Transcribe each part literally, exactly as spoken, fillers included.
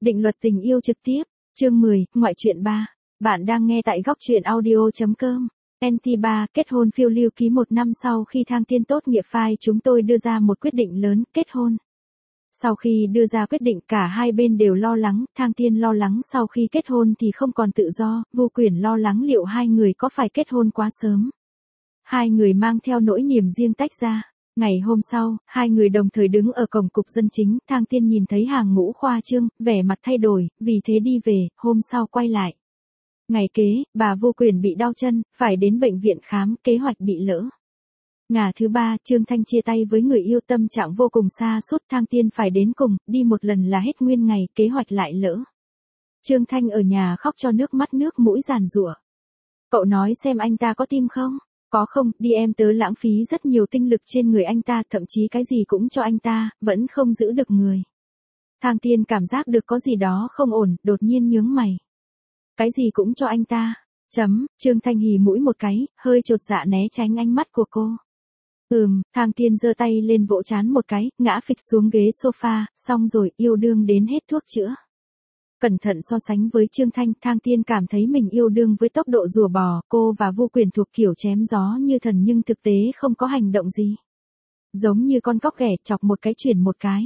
Định luật tình yêu trực tiếp, chương mười, ngoại truyện ba. Bạn đang nghe tại góc truyện audio chấm com. en tê ba, kết hôn phiêu lưu ký một năm sau khi Thang Tiên tốt nghiệp phai chúng tôi đưa ra một quyết định lớn, kết hôn. Sau khi đưa ra quyết định cả hai bên đều lo lắng, Thang Tiên lo lắng sau khi kết hôn thì không còn tự do, Vô Quyển lo lắng liệu hai người có phải kết hôn quá sớm. Hai người mang theo nỗi niềm riêng tách ra. Ngày hôm sau, hai người đồng thời đứng ở cổng cục dân chính, Thang Tiên nhìn thấy hàng ngũ khoa trương, vẻ mặt thay đổi, vì thế đi về, hôm sau quay lại. Ngày kế, bà Vô Quyển bị đau chân, phải đến bệnh viện khám, kế hoạch bị lỡ. Ngà thứ ba, Trương Thanh chia tay với người yêu, tâm trạng vô cùng xa sút, Thang Tiên phải đến cùng, đi một lần là hết nguyên ngày, kế hoạch lại lỡ. Trương Thanh ở nhà khóc cho nước mắt nước mũi giàn giụa. Cậu nói xem anh ta có tim không? Có không, đi em tớ lãng phí rất nhiều tinh lực trên người anh ta, thậm chí cái gì cũng cho anh ta, vẫn không giữ được người. Thang Tiên cảm giác được có gì đó không ổn, đột nhiên nhướng mày. Cái gì cũng cho anh ta. Chấm, Trương Thanh hì mũi một cái, hơi chột dạ né tránh ánh mắt của cô. Ừm, Thang Tiên giơ tay lên vỗ trán một cái, ngã phịch xuống ghế sofa, xong rồi, yêu đương đến hết thuốc chữa. Cẩn thận so sánh với Trương Thanh, Thang Tiên cảm thấy mình yêu đương với tốc độ rùa bò, cô và Vô Quyển thuộc kiểu chém gió như thần nhưng thực tế không có hành động gì. Giống như con cóc ghẻ chọc một cái chuyển một cái.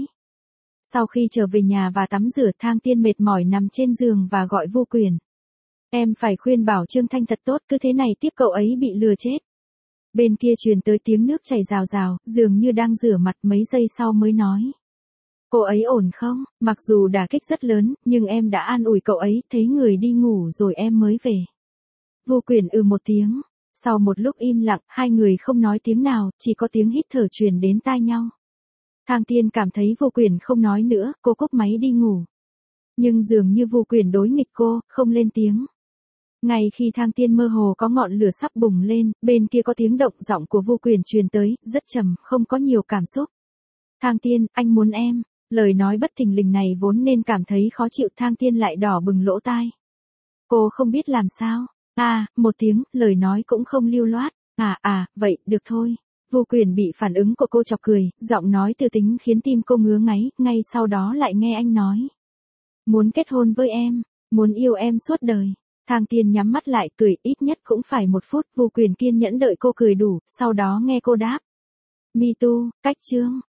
Sau khi trở về nhà và tắm rửa, Thang Tiên mệt mỏi nằm trên giường và gọi Vô Quyển. Em phải khuyên bảo Trương Thanh thật tốt, cứ thế này tiếp cậu ấy bị lừa chết. Bên kia truyền tới tiếng nước chảy rào rào, dường như đang rửa mặt, mấy giây sau mới nói. Cô ấy ổn không? Mặc dù đả kích rất lớn, nhưng em đã an ủi cậu ấy, thấy người đi ngủ rồi em mới về. Vô Quyển ừ một tiếng. Sau một lúc im lặng, hai người không nói tiếng nào, chỉ có tiếng hít thở truyền đến tai nhau. Thang Tiên cảm thấy Vô Quyển không nói nữa, cô cúp máy đi ngủ. Nhưng dường như Vô Quyển đối nghịch cô, không lên tiếng. Ngay khi Thang Tiên mơ hồ có ngọn lửa sắp bùng lên, bên kia có tiếng động, giọng của Vô Quyển truyền tới, rất trầm, không có nhiều cảm xúc. Thang Tiên, anh muốn em. Lời nói bất thình lình này vốn nên cảm thấy khó chịu, Thang Tiên lại đỏ bừng lỗ tai. Cô không biết làm sao. À, một tiếng, lời nói cũng không lưu loát. À à, vậy, được thôi. Vô Quyển bị phản ứng của cô chọc cười, giọng nói từ tính khiến tim cô ngứa ngáy, ngay sau đó lại nghe anh nói. Muốn kết hôn với em, muốn yêu em suốt đời. Thang Tiên nhắm mắt lại cười, ít nhất cũng phải một phút, Vô Quyển kiên nhẫn đợi cô cười đủ, sau đó nghe cô đáp. Me too, cách chương.